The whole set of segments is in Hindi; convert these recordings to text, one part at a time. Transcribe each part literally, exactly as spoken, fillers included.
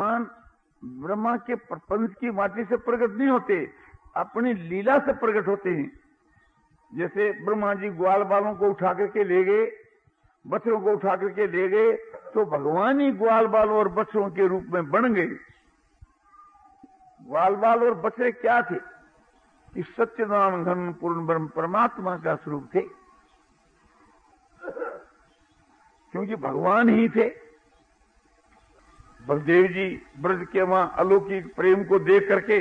भगवान ब्रह्मा के प्रपंच की माटी से प्रकट नहीं होते, अपनी लीला से प्रकट होते हैं। जैसे ब्रह्मा जी ग्वाल बालों को उठा करके ले गए, बछड़ों को उठा करके ले गए, तो भगवान ही ग्वाल बालों और बछड़ों के रूप में बन गए। ग्वाल बाल और बछड़े क्या थे? इस सच्चिदानंद घन पूर्ण ब्रह्म परमात्मा का स्वरूप थे, क्योंकि भगवान ही थे। बलदेव जी ब्रज के वहां अलौकिक प्रेम को देख करके,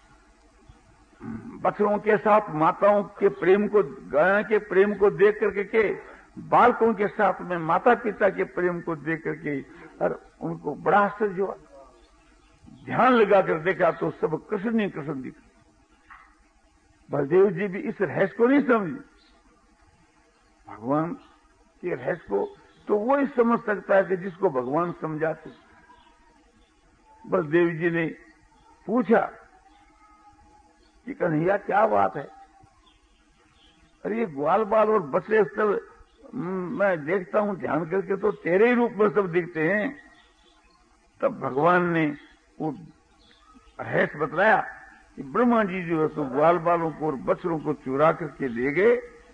बछड़ों के साथ माताओं के प्रेम को, गायों के प्रेम को देख करके के, बालकों के साथ में माता पिता के प्रेम को देख करके, और उनको बड़ा आश्चर्य हुआ। ध्यान लगाकर देखा तो सब कृष्ण ही कृष्ण दिखा। बलदेव जी भी इस रहस्य को नहीं समझे, भगवान के रहस्य को तो वो ही समझ सकता है कि जिसको भगवान समझाते। बलदेव जी ने पूछा कि कन्हैया क्या बात है? अरे ये ग्वाल बाल और बछड़े सब मैं देखता हूं ध्यान करके तो तेरे ही रूप में सब दिखते हैं। तब भगवान ने वो रहस्य बतलाया कि ब्रह्मा जी जो है तो ग्वाल बालों को और बछड़ों को चुरा करके ले गए।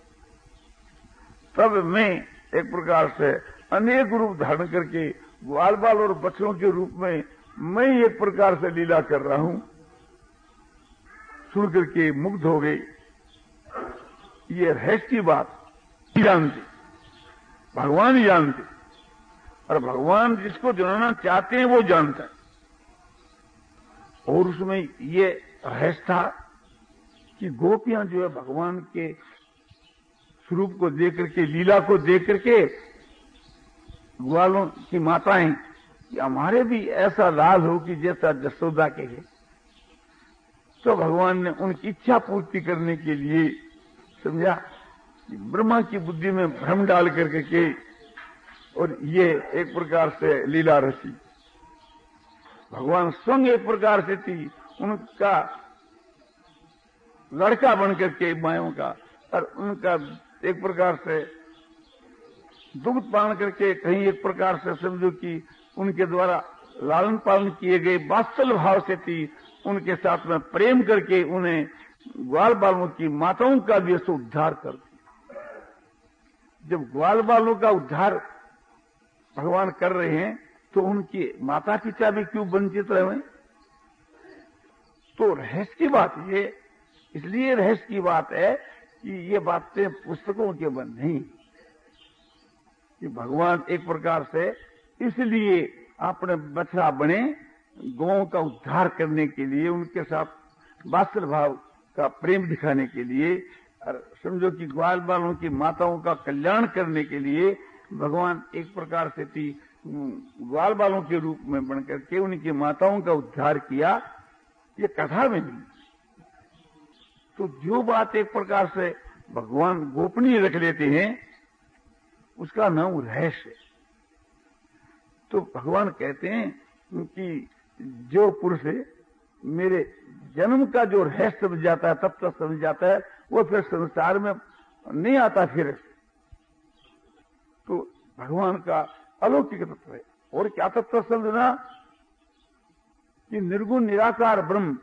तब मैं एक प्रकार से अनेक रूप धारण करके ग्वाल बाल और बछड़ों के रूप में मैं एक प्रकार से लीला कर रहा हूं। सुन करके मुग्ध हो गई। ये रहस्य की बात जानते, भगवान ही जानते, और भगवान जिसको जानना चाहते हैं वो जानता है। और उसमें ये रहस्य था कि गोपियां जो है भगवान के स्वरूप को देख करके, लीला को देख करके, ग्वालों की माताएं कि हमारे भी ऐसा लाल हो कि जैसा जसोदा के है। तो भगवान ने उनकी इच्छा पूर्ति करने के लिए समझा कि ब्रह्मा की बुद्धि में भ्रम डाल करके के और ये एक प्रकार से लीला रची। भगवान स्वयं एक प्रकार से थी उनका लड़का बन करके मायों का, और उनका एक प्रकार से दुग्ध पान करके, कहीं एक प्रकार से समझो कि उनके द्वारा लालन पालन किए गए वात्सल्य भाव से थी, उनके साथ में प्रेम करके उन्हें ग्वाल बालों की माताओं का भी ऐसा उद्धार कर दिया। जब ग्वाल बालों का उद्धार भगवान कर रहे हैं तो उनके माता पिता भी क्यों वंचित रहे? तो रहस्य की बात ये, इसलिए रहस्य की बात है कि ये बातें पुस्तकों के बन नहीं, कि भगवान एक प्रकार से इसलिए अपने बछड़ा बने गौओं का उद्धार करने के लिए, उनके साथ वात्सल्य भाव का प्रेम दिखाने के लिए, और समझो कि ग्वाल बालों की माताओं का कल्याण करने के लिए भगवान एक प्रकार से थी ग्वाल बालों के रूप में बनकर के उनकी माताओं का उद्धार किया। ये कथा में नहीं। तो जो बात एक प्रकार से भगवान गोपनीय रख लेते हैं उसका नाम रहस्य। तो भगवान कहते हैं कि जो पुरुष मेरे जन्म का जो रहस्य समझ जाता है, तब तक समझ जाता है, वो फिर संसार में नहीं आता फिर। तो भगवान का अलौकिक तत्व है। और क्या तत्व समझना कि निर्गुण निराकार ब्रह्म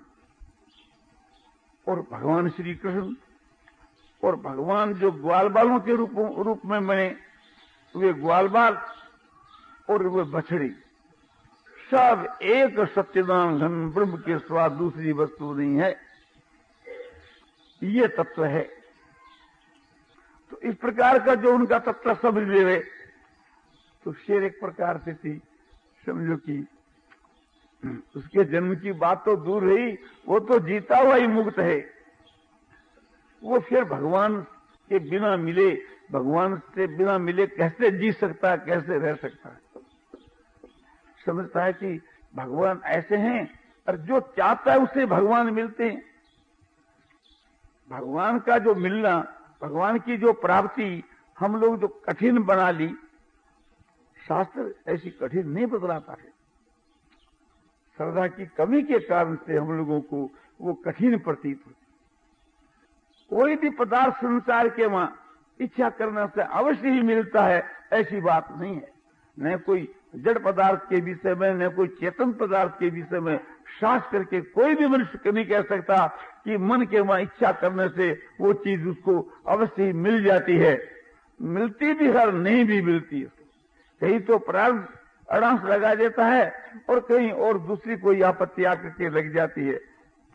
और भगवान श्री कृष्ण और भगवान जो ग्वाल बालों के रूप रूप में बने, वे ग्वाल बाल और वे बछड़ी सब एक सच्चिदानंद घन ब्रह्म के सिवा दूसरी वस्तु नहीं है। ये तत्व है। तो इस प्रकार का जो उनका तत्व समझ ले, तो शेर एक प्रकार से थी समझो कि उसके जन्म की बात तो दूर रही, वो तो जीता हुआ ही मुक्त है। वो फिर भगवान के बिना मिले, भगवान से बिना मिले कैसे जी सकता है, कैसे रह सकता है? समझता है कि भगवान ऐसे हैं, और जो चाहता है उसे भगवान मिलते हैं। भगवान का जो मिलना, भगवान की जो प्राप्ति हम लोग जो कठिन बना ली, शास्त्र ऐसी कठिन नहीं बतलाता है। श्रद्धा की कमी के कारण से हम लोगों को वो कठिन प्रतीत होती। कोई भी पदार्थ संसार के वहां इच्छा करने से अवश्य ही मिलता है, ऐसी बात नहीं है। न कोई जड़ पदार्थ के विषय में न कोई चेतन पदार्थ के विषय में शास्त्र के कोई भी मनुष्य नहीं कह सकता कि मन के वहां इच्छा करने से वो चीज उसको अवश्य ही मिल जाती है। मिलती भी हर नहीं भी मिलती है। कहीं तो प्रारब्ध अड़ांस लगा देता है और कहीं और दूसरी कोई आपत्ति आकर के लग जाती है।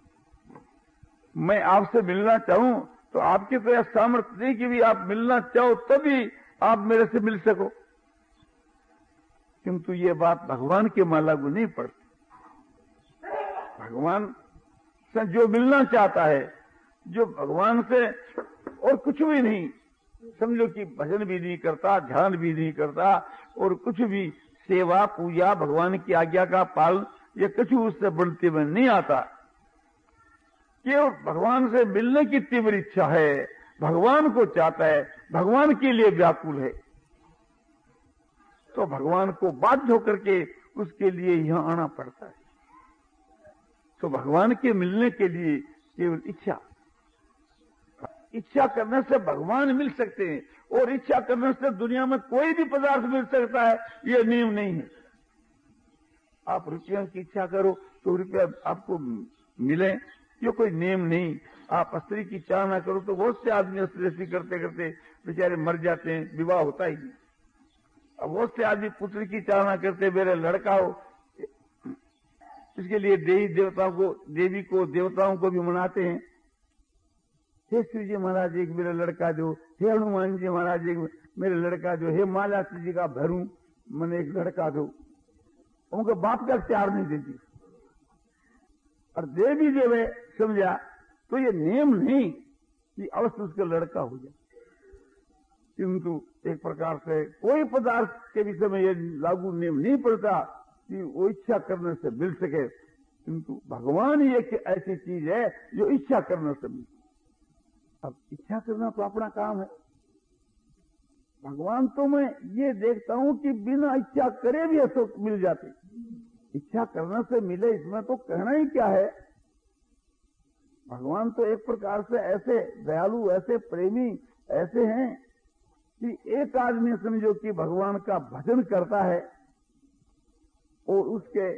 मैं आपसे मिलना चाहूं तो आपके तो यह सामर्थ्य नहीं कि भी आप मिलना चाहो तभी आप मेरे से मिल सको, किंतु ये बात भगवान के माला को नहीं पड़ती। भगवान से जो मिलना चाहता है, जो भगवान से और कुछ भी नहीं, समझो कि भजन भी नहीं करता, ध्यान भी नहीं करता और कुछ भी सेवा पूजा भगवान की आज्ञा का पालन ये कुछ उससे बढ़ते में नहीं आता, केवल भगवान से मिलने की तीव्र इच्छा है, भगवान को चाहता है, भगवान के लिए व्याकुल है, तो भगवान को बाध्य होकर के उसके लिए यहां आना पड़ता है। तो भगवान के मिलने के लिए केवल इच्छा इच्छा करने से भगवान मिल सकते हैं, और इच्छा करने से दुनिया में कोई भी पदार्थ मिल सकता है, यह नियम नहीं है। आप रुपयों की इच्छा करो तो रुपया आपको मिले, ये कोई नियम नहीं। आप स्त्री की चाह ना करो तो बहुत से आदमी स्त्री करते करते बेचारे मर जाते हैं, विवाह होता ही नहीं। अब बहुत से आदमी पुत्र की चाह ना करते मेरे लड़का हो, इसके लिए देवी देवताओं को देवी को देवताओं को भी मनाते हैं। हे शिव जी महाराज एक मेरा लड़का दो, हे हनुमान जी महाराज एक मेरे लड़का दो, हे माला जी का भरूं मैंने एक लड़का दो। उनके बाप का प्यार नहीं देती, और देवी देवे समझा तो ये नियम नहीं कि अवश्य उसका लड़का हो जाए, किंतु एक प्रकार से कोई पदार्थ के विषय में ये लागू नियम नहीं पड़ता कि वो इच्छा करने से मिल सके, किंतु भगवान ही एक ऐसी चीज है जो इच्छा करने से मिल। अब इच्छा करना तो अपना काम है। भगवान तो मैं ये देखता हूं कि बिना इच्छा करे भी ऐसा मिल जाते, इच्छा करने से मिले इसमें तो कहना ही क्या है। भगवान तो एक प्रकार से ऐसे दयालु, ऐसे प्रेमी ऐसे हैं कि एक आदमी समझो कि भगवान का भजन करता है और उसके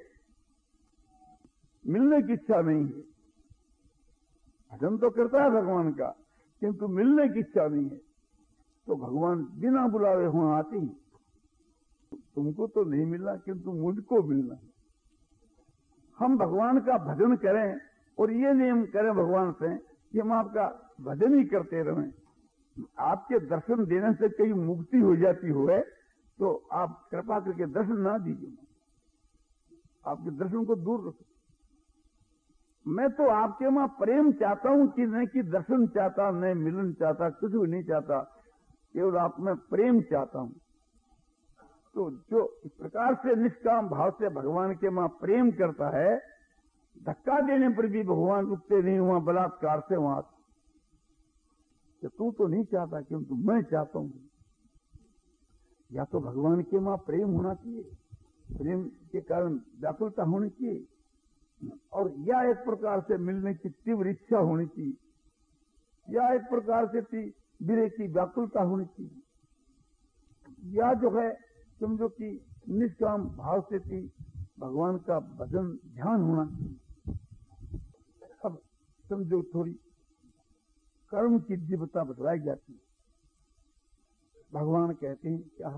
मिलने की इच्छा नहीं है। भजन तो करता है भगवान का, किंतु मिलने की इच्छा नहीं है, तो भगवान बिना बुलावे वहां आते ही, तुमको तो नहीं मिलना किंतु मुझको मिलना है। हम भगवान का भजन करें और ये नियम करें भगवान से कि हम आपका भजन ही करते रहें। आपके दर्शन देने से कहीं मुक्ति हो जाती हो है तो आप कृपा करके दर्शन ना दीजिए, आपके दर्शन को दूर रखो। मैं तो आपके वहां प्रेम चाहता हूं कि नहीं कि दर्शन चाहता, नहीं मिलन चाहता, कुछ भी नहीं चाहता, केवल आप में प्रेम चाहता हूं। तो जो इस प्रकार से निष्काम भाव से भगवान के वहां प्रेम करता है, धक्का देने पर भी भगवान रुकते नहीं, वहां बलात्कार से वहां कि तू तो नहीं चाहता किंतु मैं चाहता हूं। या तो भगवान के वहां प्रेम होना चाहिए, प्रेम के कारण व्याकुलता होनी चाहिए, और या एक प्रकार से मिलने की तीव्र इच्छा होनी चाहिए, या एक प्रकार से विरह की व्याकुलता होनी चाहिए, या जो है समझो कि निष्काम भाव से थी भगवान का भजन ध्यान होना चाहिए। अब समझो थोड़ी कर्म की दिव्यता बतलाई जाती है। भगवान कहते हैं क्या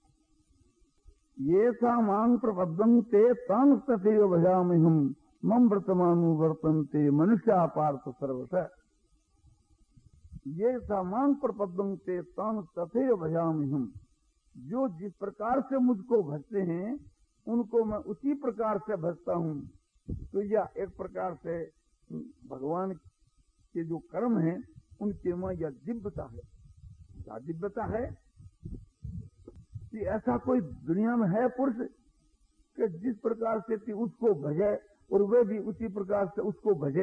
ये सा मांग प्रपद्यन्ते तांग तथैव भजामि हम मम वर्तमानु वर्तन्ते मनुष्या पार्थ सर्वशः। ये सा मांग प्रपद्यन्ते तांग तथैव भजामि हम, जो जिस प्रकार से मुझको भजते हैं उनको मैं उसी प्रकार से भजता हूं। तो यह एक प्रकार से भगवान के जो कर्म हैं उनके में यह दिव्यता है। क्या दिव्यता है कि ऐसा कोई दुनिया में है पुरुष कि जिस प्रकार से थी उसको भजे और वे भी उसी प्रकार से उसको भजे।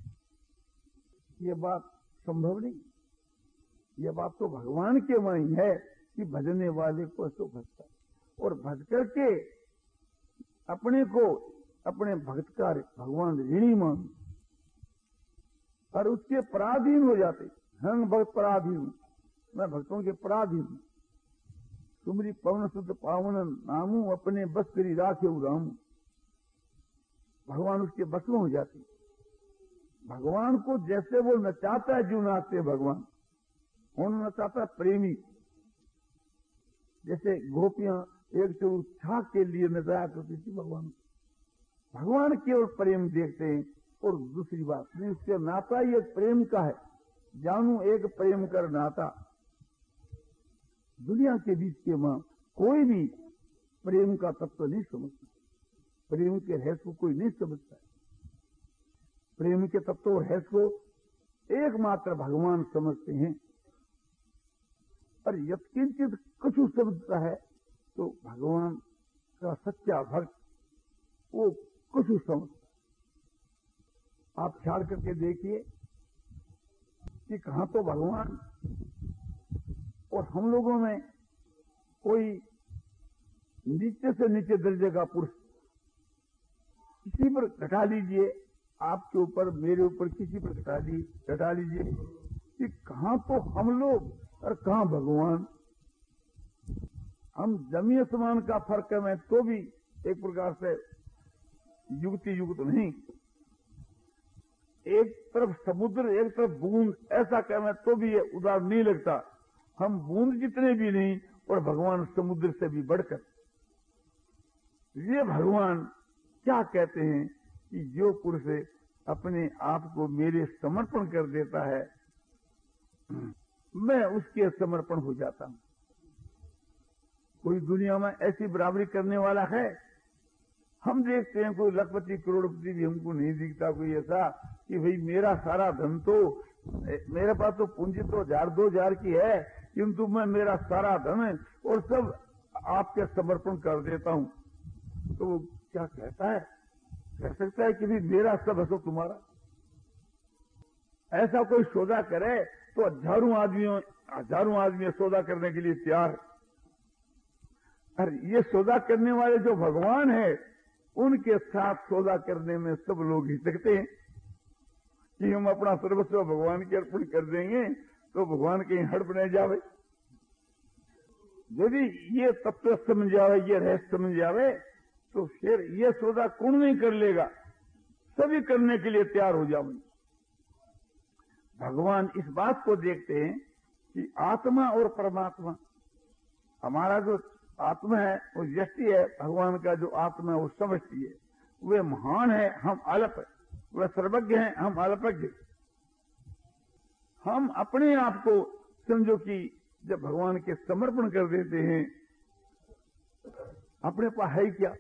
ये बात संभव नहीं। ये बात तो भगवान के में ही है कि भजने वाले को तो भजता है, और भज करके अपने को अपने भक्त का भगवान ऋणी मान और उसके पराधीन हो जाते। हम भक्त पराधीन हूं, मैं भक्तों के पराधीन हूं। तुम्हारी पवन सुत पावन नामू अपने बस करी राखे राम। भगवान उसके बस में हो जाते। भगवान को जैसे वो नचाता है, जो नाचते भगवान, कौन नचाता है? प्रेमी। जैसे गोपियां एक चोर छाक के लिए नचाया करती थी भगवान। भगवान केवल प्रेम देखते हैं और दूसरी बात नहीं। उसके नाता ही एक प्रेम का है। जानू एक प्रेम कर नाता। दुनिया के बीच के मां कोई भी प्रेम का तत्व तो नहीं समझता। प्रेम के रहस्य को कोई नहीं समझता है। प्रेम के तत्व और रहस्य को एकमात्र भगवान समझते हैं। और यत्किंचित कुछ समझता है तो भगवान का सच्चा भक्त वो कुछ समझता है। आप ख्याल करके देखिए कि कहां तो भगवान और हम लोगों में कोई नीचे से नीचे दर्जे का पुरुष, किसी पर घटा लीजिए, आपके ऊपर मेरे ऊपर किसी पर घटा ली घटा लीजिए कि कहां तो हम लोग और कहां भगवान। हम जमीन समान का फर्क है तो भी एक प्रकार से युक्ति युक्त नहीं। एक तरफ समुद्र एक तरफ बूंद, ऐसा कहना तो भी ये उदार नहीं लगता। हम बूंद जितने भी नहीं और भगवान समुद्र से भी बढ़कर। ये भगवान क्या कहते हैं कि जो पुरुष अपने आप को मेरे समर्पण कर देता है, मैं उसके समर्पण हो जाता हूं। कोई दुनिया में ऐसी बराबरी करने वाला है? हम देखते हैं कोई लखपति करोड़पति भी हमको नहीं दिखता कोई ऐसा कि भाई मेरा सारा धन तो, मेरे पास तो पूंजी तो हजार दो हजार की है, किंतु मैं मेरा सारा धन और सब आपके समर्पण कर देता हूं। तो वो क्या कहता है? कह सकता है कि भी मेरा सब है तो तुम्हारा। ऐसा कोई सौदा करे तो हजारों आदमियों हजारों आदमी सौदा करने के लिए तैयार। अरे ये सौदा करने वाले जो भगवान है, उनके साथ सौदा करने में सब लोग हिचकते हैं कि हम अपना सर्वस्व भगवान के अर्पण कर देंगे तो भगवान कहीं हड़प नहीं जावे। यदि ये तत्व समझ जावे, ये रहस्य समझ जावे, तो फिर ये सौदा कौन नहीं कर लेगा? सभी करने के लिए तैयार हो जाओगे। भगवान इस बात को देखते हैं कि आत्मा और परमात्मा, हमारा जो आत्मा है वो व्यष्टि है, भगवान का जो आत्मा है वो समष्टि है। वे महान है, हम अल्प है। वे सर्वज्ञ हैं, हम अल्पज्ञ। हम अपने आप को समझो कि जब भगवान के समर्पण कर देते हैं, अपने पास है क्या?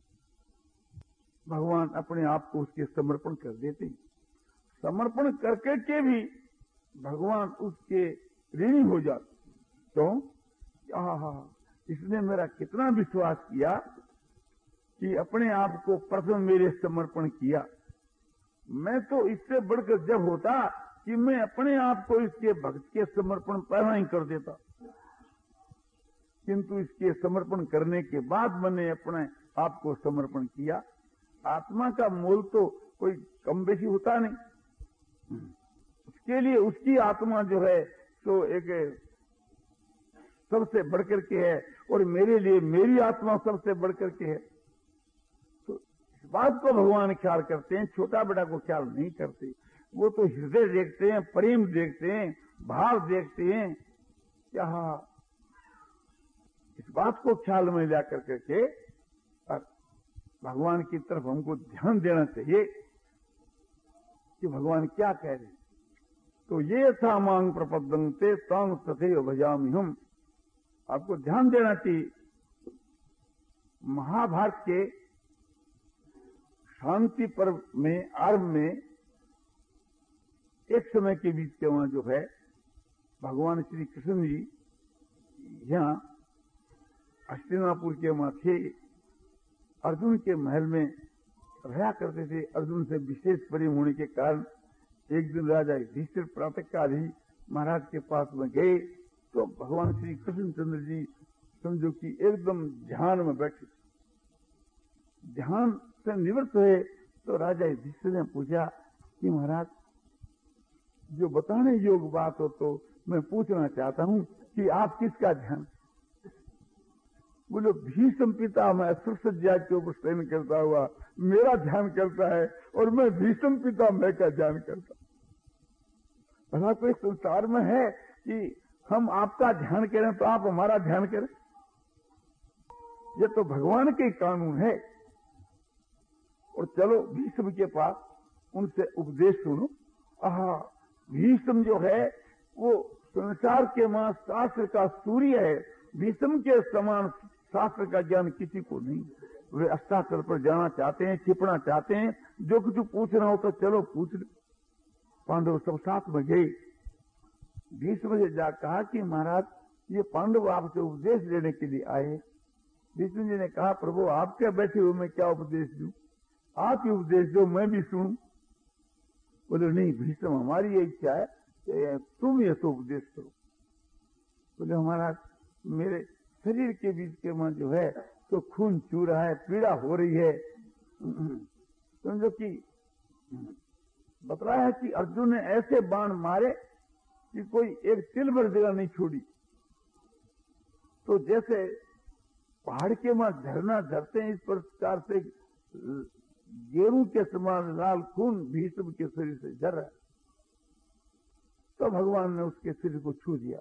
भगवान अपने आप को उसके समर्पण कर देते हैं। समर्पण करके के भी भगवान उसके ऋणी हो जाते। क्यों? आहा, इसने मेरा कितना विश्वास किया कि अपने आप को प्रथम मेरे समर्पण किया। मैं तो इससे बढ़कर जब होता कि मैं अपने आप को इसके भक्त के समर्पण पहला ही कर देता, किंतु इसके समर्पण करने के बाद मैंने अपने आप को समर्पण किया। आत्मा का मोल तो कोई कम बेसी होता नहीं। उसके लिए उसकी आत्मा जो है तो एक सबसे बढ़कर के है और मेरे लिए मेरी आत्मा सबसे बढ़कर के है। तो इस बात को भगवान ख्याल करते हैं, छोटा बड़ा को ख्याल नहीं करते। वो तो हृदय देखते हैं, प्रेम देखते हैं, भाव देखते हैं। क्या इस बात को ख्याल में ला कर करके भगवान की तरफ हमको ध्यान देना चाहिए कि भगवान क्या कह रहे हैं। तो ये था मांग प्रपद्यन्ते तांग तथैव भजामि हम। आपको ध्यान देना चाहिए। महाभारत के शांति पर्व में आरंभ में एक समय के बीच के वहां जो है भगवान श्री कृष्ण जी यहां हस्तिनापुर के वहां थे, अर्जुन के महल में रहा करते थे। अर्जुन से विशेष प्रेम होने के कारण एक दिन राजा युधिष्ठिर प्रातः काल ही महाराज के पास में गए तो भगवान श्री कृष्णचंद्र जी समझो कि एकदम ध्यान में बैठे। ध्यान से निवृत्त हुए तो राजा युधिष्ठिर ने पूछा कि महाराज जो बताने योग्य बात हो तो मैं पूछना चाहता हूं कि आप किसका ध्यान? बोले भीष्म पितामह सुरसज्जा के ऊपर शयन करता हुआ मेरा ध्यान करता है और मैं भीष्म पितामह का ध्यान करता। भला कोई संसार में है कि हम आपका ध्यान करें तो आप हमारा ध्यान करें? ये तो भगवान के कानून है। और चलो भीष्म के पास, उनसे उपदेश सुनो। आहा, भीष्म जो है वो संसार के मां शास्त्र का सूर्य है। भीष्म के समान शास्त्र का ज्ञान किसी को नहीं। वे अस्ताचल पर जाना चाहते हैं, छिपना चाहते हैं। जो कुछ पूछना हो तो चलो पूछ लो। पांडव सब साथ में गए। भीष्म से जा कहा कि महाराज ये पांडव आपसे उपदेश लेने के लिए आए। भीष्म जी ने कहा प्रभु आपके बैठे हुए मैं क्या उपदेश दूं? आप ही उपदेश दो, मैं भी सुनूं। बोले नहीं भीष्म, हमारी ये इच्छा है कि तुम ये तो उपदेश करो। बोले महाराज मेरे शरीर के बीच के में जो है तो खून चू रहा है, पीड़ा हो रही है। समझो कि बतलाया है कि अर्जुन ने ऐसे बाण मारे कि कोई एक तिल भर जगह नहीं छोड़ी। तो जैसे पहाड़ के मां झरना झरते हैं, इस प्रकार से गेरू के समान लाल खून भीष्म के शरीर से झर रहा है। तो भगवान ने उसके शरीर को छू दिया।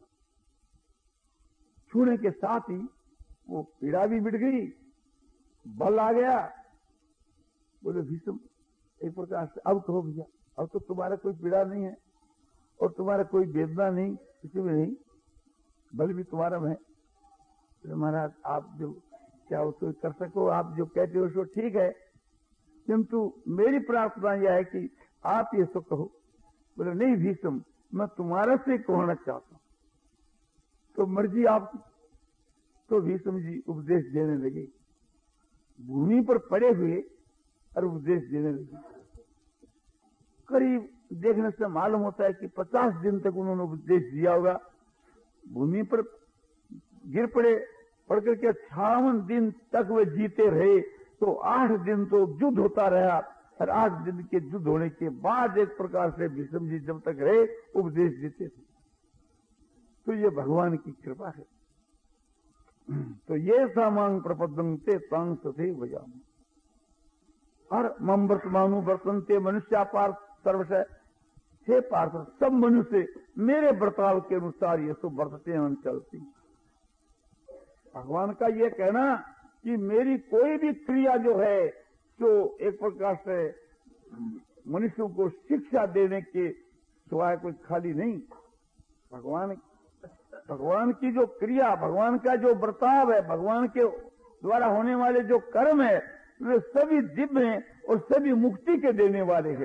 छूने के साथ ही वो पीड़ा भी मिट गई, बल आ गया। बोले भीष्म एक प्रकार से अब कहो भैया, अब तो तुम्हारा कोई पीड़ा नहीं है और तुम्हारा कोई वेदना नहीं, किसी में नहीं, बल भी तुम्हारा है। तो महाराज आप जो क्या उसको कर सको, आप जो कहते हो सो ठीक है, किंतु मेरी प्रार्थना यह है कि आप ये सो कहो। बोले नहीं भीष्म, मैं तुम्हारा से कहना चाहता हूं, तो मर्जी आप। तो भीष्म जी उपदेश देने लगे, भूमि पर पड़े हुए और उपदेश देने लगे। करीब देखने से मालूम होता है कि पचास दिन तक उन्होंने उपदेश दिया होगा। भूमि पर गिर पड़े, पड़कर के अट्ठावन दिन तक वे जीते रहे। तो आठ दिन तो युद्ध होता रहा और आठ दिन के युद्ध होने के बाद एक प्रकार से भीष्म जी जब तक रहे उपदेश देते थे। तो ये भगवान की कृपा है। तो ये सामांग प्रपदंते तांग सथे भजाम और मम वर्तमानु वर्तनते मनुष्य पार्थ सर्वश। हे पार्थ, सब मनुष्य मेरे बर्ताव के अनुसार ये सब बरतते हैं, चलती। भगवान का ये कहना कि मेरी कोई भी क्रिया जो है तो एक प्रकार से मनुष्यों को शिक्षा देने के सिवाय कोई खाली नहीं। भगवान भगवान की जो क्रिया, भगवान का जो बर्ताव है, भगवान के द्वारा होने वाले जो कर्म है, वे सभी दिव्य हैं और सभी मुक्ति के देने वाले हैं,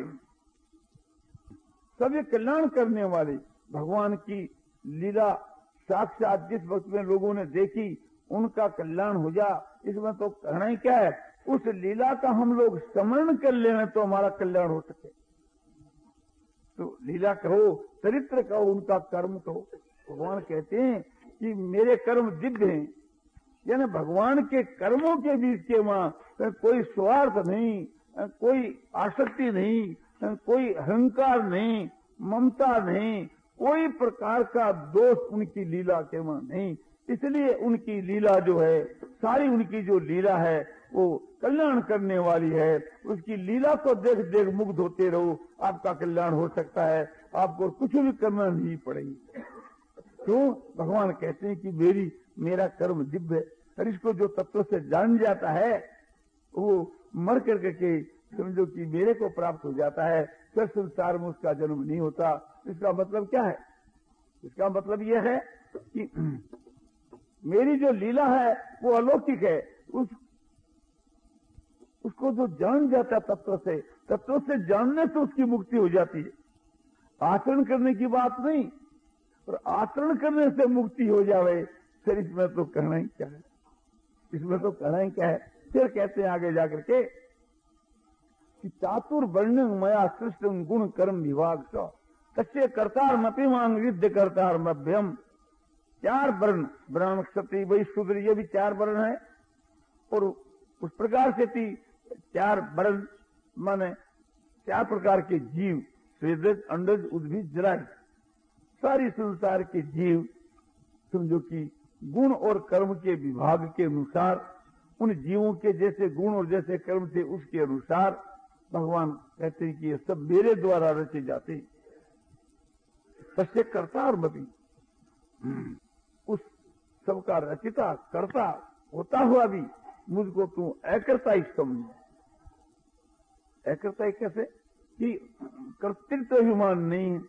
सभी कल्याण करने वाले। भगवान की लीला साक्षात जिस वक्त में लोगों ने देखी उनका कल्याण हो जा, इसमें तो कहना ही क्या है। उस लीला का हम लोग स्मरण कर लें तो हमारा कल्याण हो सके। तो लीला कहो, चरित्र कहो, उनका कर्म कहो। भगवान कहते हैं कि मेरे कर्म दिव्य हैं, यानी भगवान के कर्मों के बीच के वहां कोई स्वार्थ नहीं, कोई आसक्ति नहीं, कोई अहंकार नहीं, ममता नहीं, कोई प्रकार का दोष उनकी लीला के वहां नहीं। इसलिए उनकी लीला जो है, सारी उनकी जो लीला है वो कल्याण करने वाली है। उसकी लीला को देख देख मुग्ध होते रहो, आपका कल्याण हो सकता है, आपको कुछ भी करना नहीं पड़ेगी। तो भगवान कहते हैं कि मेरी मेरा कर्म दिव्य है, और इसको जो तत्व से जान जाता है वो मर करके के समझो कि मेरे को प्राप्त हो जाता है, फिर संसार में उसका जन्म नहीं होता। इसका मतलब क्या है? इसका मतलब यह है कि मेरी जो लीला है वो अलौकिक है। उस उसको जो जान जाता तत्व से, तत्व से जानने से उसकी मुक्ति हो जाती है। आचरण करने की बात नहीं, और आचरण करने से मुक्ति हो जावे, फिर इसमें तो कहना ही क्या है, इसमें तो कहना ही क्या है। फिर कहते हैं आगे जाकर के कि चातुर्वर्ण मया सृष्ट गुण कर्म विभाग स कच्चे करतार मति मांग युद्ध करतार मभ्यम। चार वर्ण, ब्राह्मण क्षत्रिय वैश्य शूद्र, ये भी चार वर्ण है। और उस प्रकार से थी चार वर्ण, माने चार प्रकार के जीव, स्वेदज, अंडज, उद्भिद, जरायुज। सारी संसार के जीव समझो कि गुण और कर्म के विभाग के अनुसार, उन जीवों के जैसे गुण और जैसे कर्म थे उसके अनुसार भगवान कहते हैं कि ये सब मेरे द्वारा रचे जाते। सच्चे कर्ता और मति, उस सबका रचिता करता होता हुआ भी मुझको तू अकर्ता ही समझ। अकर्ता ही कैसे कि कर्तृत्व अभिमान नहीं है,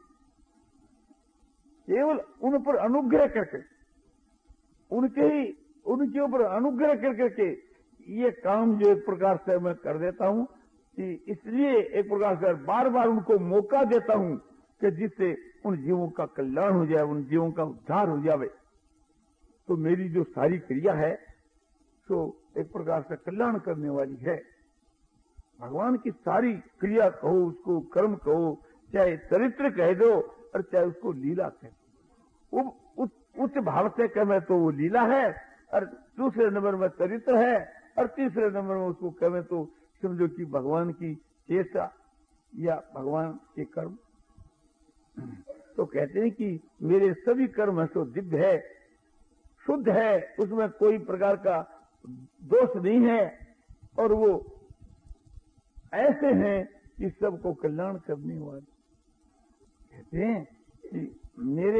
केवल उन पर अनुग्रह करके, उनके ही उनके ऊपर अनुग्रह कर करके ये काम जो एक प्रकार से मैं कर देता हूं कि इसलिए एक प्रकार से बार बार उनको मौका देता हूं कि जिससे उन जीवों का कल्याण हो जाए, उन जीवों का उद्धार हो जाए। तो मेरी जो सारी क्रिया है तो एक प्रकार से कल्याण करने वाली है। भगवान की सारी क्रिया कहो, उसको कर्म कहो, चाहे चरित्र कह दो और चाहे उसको लीला कह दो, उस उच्च भाव से कहें तो वो लीला है, और दूसरे नंबर में चरित्र है, और तीसरे नंबर में उसको कहें तो समझो कि भगवान की चेष्टा या भगवान के कर्म। तो कहते हैं कि मेरे सभी कर्म सो दिव्य है, शुद्ध है, उसमें कोई प्रकार का दोष नहीं है, और वो ऐसे हैं कि सबको कल्याण करने वाले। कहते हैं कि मेरे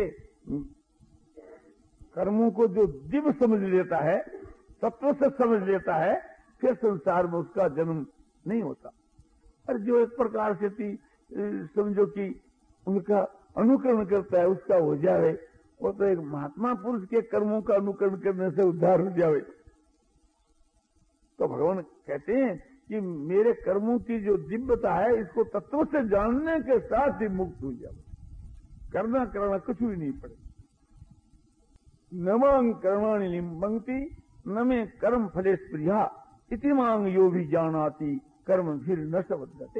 कर्मों को जो दिव्य समझ लेता है, तत्व से समझ लेता है, फिर संसार में उसका जन्म नहीं होता। और जो एक प्रकार से थी समझो कि उनका अनुकरण करता है उसका हो जाए, वो तो एक महात्मा पुरुष के कर्मों का अनुकरण करने से उद्धार हो जाए। तो भगवान कहते हैं कि मेरे कर्मों की जो दिव्यता है इसको तत्व से जानने के साथ ही मुक्त हो जाए, करना करना कुछ भी नहीं पड़े। न मांग कर्माणि लिम्बन्ति न में कर्म फले स्प्रिया इति मांग यो भी जानाति कर्म फिर न सबद्धते।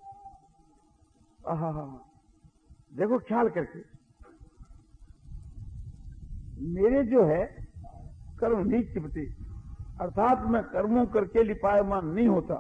आहा, देखो ख्याल करके, मेरे जो है कर्म नहीं चिपते, अर्थात मैं कर्मों करके लिपायमान नहीं होता,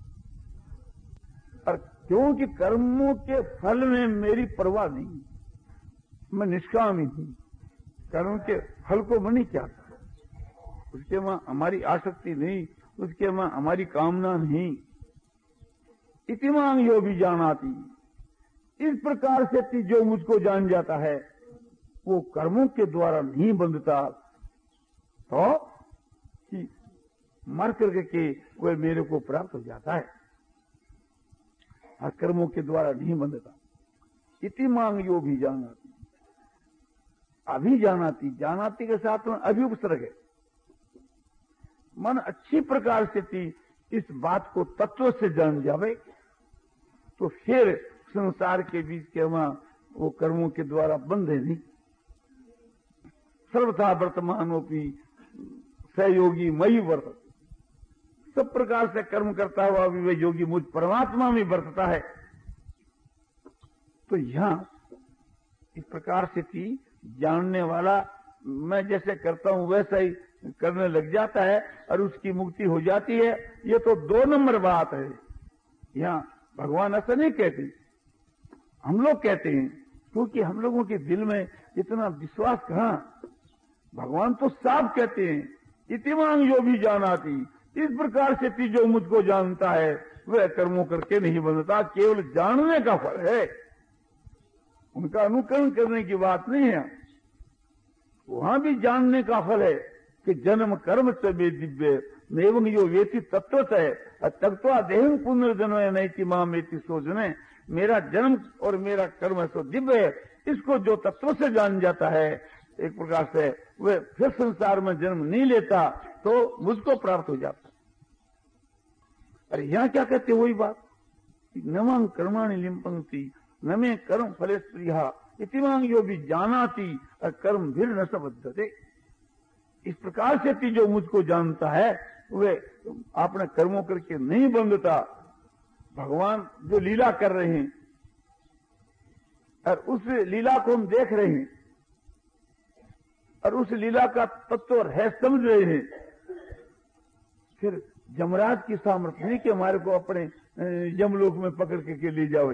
और क्योंकि कर्मों के फल में मेरी परवाह नहीं, मैं निष्कामी हूं, कर्म के फल को मैं नहीं चाहता, उसके में हमारी आसक्ति नहीं, उसके में हमारी कामना नहीं। इति मांग यो भी जानाति, इस प्रकार से जो मुझको जान जाता है वो कर्मों के द्वारा नहीं बंधता, तो कि मर करके के कोई मेरे को प्राप्त हो जाता है, और कर्मों के द्वारा नहीं बंधता। इति मांग यो भी जानाति, अभी जानाति, जानाति के साथ में अभी उपसर्ग है। मन अच्छी प्रकार से थी इस बात को तत्व से जान जावे तो फिर संसार के बीच के वहां वो कर्मों के द्वारा बंधे नहीं। सर्वथा वर्तमानोपि सहयोगी मई वर्त, सब प्रकार से कर्म करता हुआ भी वह योगी मुझ परमात्मा में वर्तता है। तो यहां इस प्रकार से थी जानने वाला, मैं जैसे करता हूं वैसा ही करने लग जाता है और उसकी मुक्ति हो जाती है। ये तो दो नंबर बात है। यहाँ भगवान ऐसा नहीं कहते, हम लोग कहते हैं, क्योंकि हम लोगों के दिल में इतना विश्वास कहां। भगवान तो साफ कहते हैं, इति मांग यो भी जानाति, इस प्रकार से ती जो मुझको जानता है वह कर्मों करके नहीं बनता, केवल जानने का फल है, उनका अनुकरण करने की बात नहीं है। वहां भी जानने का फल है कि जन्म कर्म से वे दिव्य एवं यो वेति तत्व है, तत्वा देह पुनर्जन्म नैति मां मेति सोचने, मेरा जन्म और मेरा कर्म तो दिव्य है, इसको जो तत्व से जान जाता है एक प्रकार से वह फिर संसार में जन्म नहीं लेता, तो मुझको प्राप्त हो जाता। अरे यहां क्या कहते वही बात, न मांग कर्माणि लिम्पन्ति न में कर्म फले स्प्रिया इति मांग यो भी जानाति और कर्म भी न सबद्धते। इस प्रकार से ती जो मुझको जानता है वे अपने कर्मों करके नहीं बंधता। भगवान जो लीला कर रहे हैं और उस लीला को हम देख रहे हैं और उस लीला का तत्व है समझ रहे हैं, फिर जमराज की सामर्थ्य नहीं कि हमारे को अपने यमलोक में पकड़ के ले जाओ।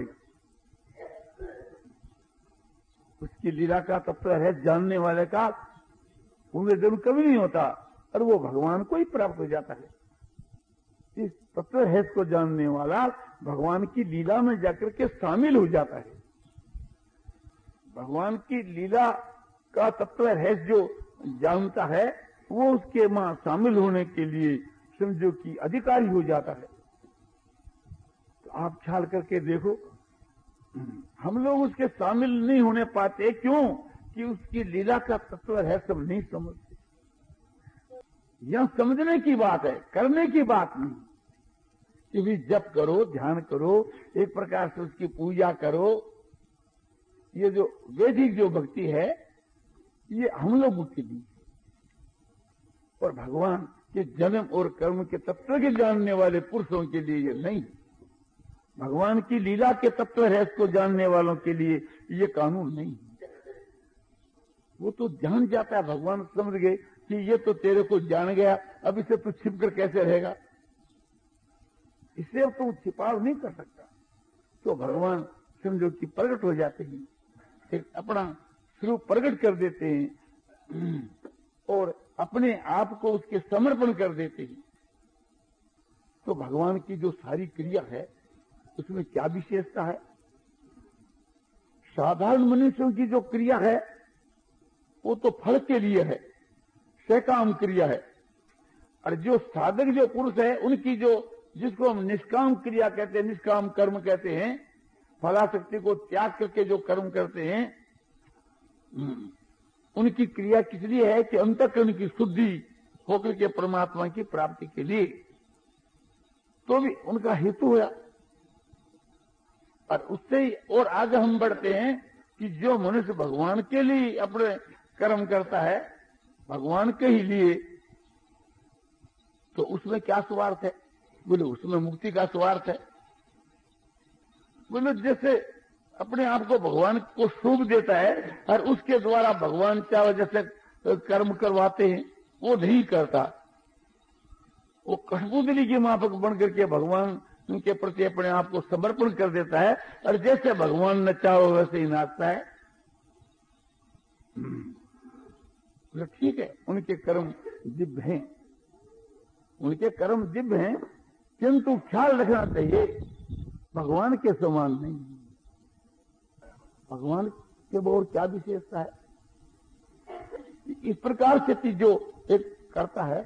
उसकी लीला का तत्व है जानने वाले का उनसे जन्म कभी नहीं होता और वो भगवान को ही प्राप्त हो जाता है। इस तत्व रहस्य को जानने वाला भगवान की लीला में जाकर के शामिल हो जाता है। भगवान की लीला का तत्व रहस्य जो जानता है वो उसके वहां शामिल होने के लिए समझो कि अधिकारी हो जाता है। तो आप ख्याल करके देखो, हम लोग उसके शामिल नहीं होने पाते, क्यों? कि उसकी लीला का तत्व रहस्य हम नहीं समझते। यह समझने की बात है, करने की बात नहीं। कि भी जप करो, ध्यान करो, एक प्रकार से उसकी पूजा करो। ये जो वैदिक जो भक्ति है ये हम लोगों के लिए, और भगवान के जन्म और कर्म के तत्व के जानने वाले पुरुषों के लिए ये नहीं। भगवान की लीला के तत्व रहस्य को जानने वालों के लिए ये कानून नहीं। वो तो जान जाता है, भगवान समझ गए कि ये तो तेरे को जान गया, अब इसे तू छिप कर कैसे रहेगा, इसे अब तू छिपाव नहीं कर सकता। तो भगवान समझो कि प्रकट हो जाते हैं, एक अपना स्वरूप प्रकट कर देते हैं और अपने आप को उसके समर्पण कर देते हैं। तो भगवान की जो सारी क्रिया है उसमें क्या विशेषता है? साधारण मनुष्यों की जो क्रिया है वो तो फल के लिए है, सकाम क्रिया है। और जो साधक जो पुरुष है उनकी जो, जिसको हम निष्काम क्रिया कहते हैं, निष्काम कर्म कहते हैं, फलाशक्ति को त्याग करके जो कर्म करते हैं, उनकी क्रिया किस लिए है? कि अंतःकरण की शुद्धि होकर के परमात्मा की प्राप्ति के लिए। तो भी उनका हेतु हुआ। और उससे ही और आगे हम बढ़ते हैं कि जो मनुष्य भगवान के लिए अपने कर्म करता है, भगवान के ही लिए, तो उसमें क्या स्वार्थ है? बोले उसमें मुक्ति का स्वार्थ है। बोले जैसे अपने आप को भगवान को सौंप देता है और उसके द्वारा भगवान क्या वजह से कर्म करवाते हैं, वो नहीं करता। वो कठपुतली के माफक बन करके भगवान उनके प्रति अपने आप को समर्पण कर देता है और जैसे भगवान नचा हो वैसे ही नाचता है। तो ठीक है, उनके कर्म दिव्य हैं, उनके कर्म दिव्य हैं, किंतु ख्याल रखना चाहिए भगवान के समान नहीं। भगवान के और क्या विशेषता है? इस प्रकार से जो एक करता है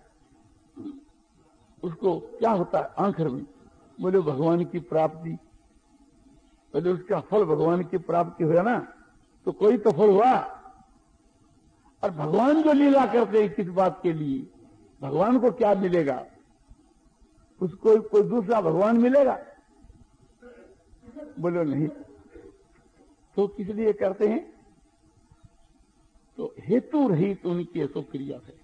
उसको क्या होता है आखिर में? बोले भगवान की प्राप्ति। पहले उसका फल भगवान की प्राप्ति हुआ ना, तो कोई तो फल हुआ। और भगवान जो लीला करते हैं किस बात के लिए? भगवान को क्या मिलेगा? उसको कोई दूसरा भगवान मिलेगा? बोलो नहीं। तो किस लिए करते हैं? तो हेतु रहित तो उनकी तो क्रिया है।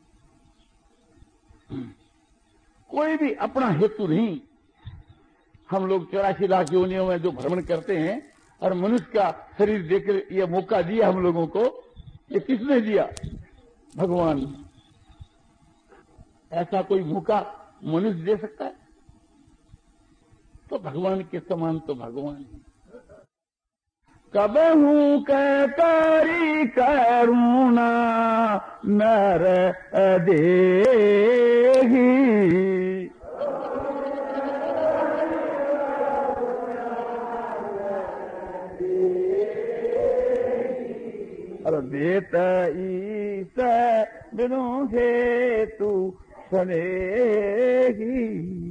कोई भी अपना हेतु नहीं। हम लोग चौरासी लाख योनियों में जो भ्रमण करते हैं और मनुष्य का शरीर देकर ये मौका दिया हम लोगों को, ये किसने दिया? भगवान। ऐसा कोई मौका मनुष्य दे सकता है? तो भगवान के समान तो भगवान है। कबहू कै करी करुणा नर देही, और देत ईस बिनु हेतु सनेही।